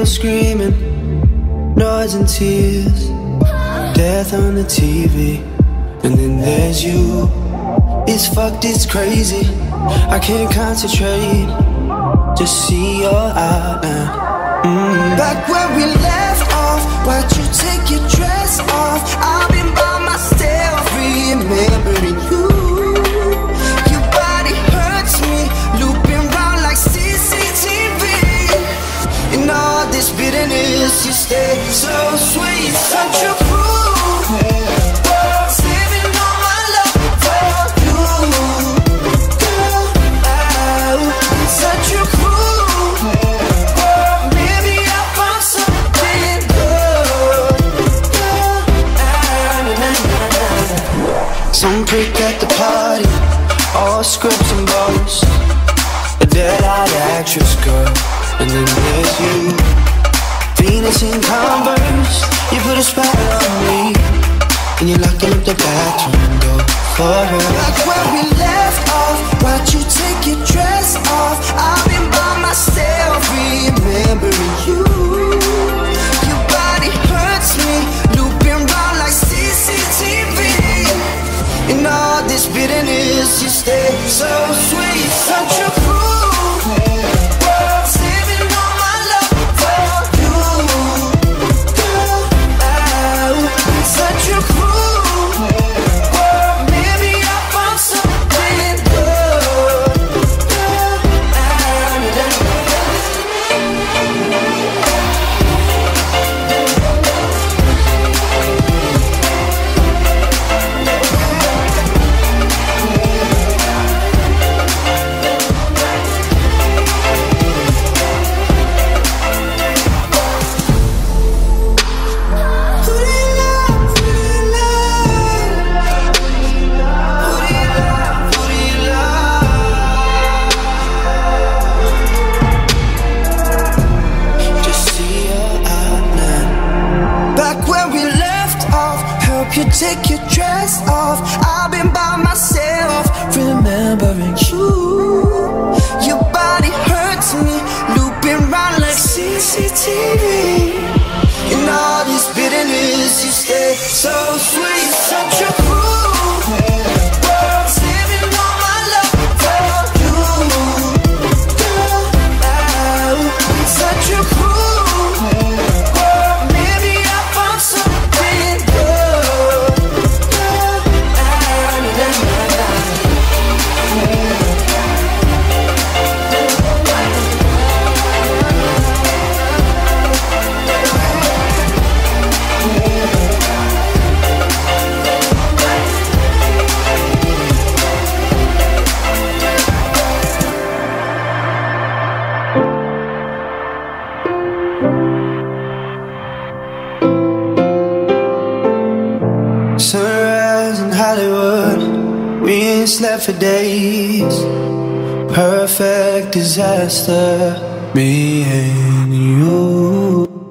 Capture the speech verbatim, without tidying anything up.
screaming, noise and tears, death on the T V. And then there's you. It's fucked, it's crazy, I can't concentrate, just see your outline. mm. Back where we left off, why'd you take your dress off? I've been by myself, remembering you. Your body hurts me, looping round like C C T V. In all this bitterness, you stay so sweet, such a fool. Some prick at the party, all scripts and bones, a dead-eyed actress girl. And then there's you, Venus in Converse. You put a spell on me, and you're locking up the bathroom door for her. Like where we left off, why'd you take your dress off? I've been by myself, remembering you. Your body hurts me, looping round like C C T V. In all this bitterness, you stay so sweet, such a fool. Saving all my love for you, girl. Oh, such a fool. Maybe I found something good, girl. You take your dress off, I've been by myself, remembering you. Your body hurts me, looping round like C C T V. In all this bitterness, you stay so sweet, such a fool. Saving all my love for you, girl. Oh, such a fool. Maybe I found something good. Sunrise in Hollywood, we ain't slept for days. Perfect disaster, me and you.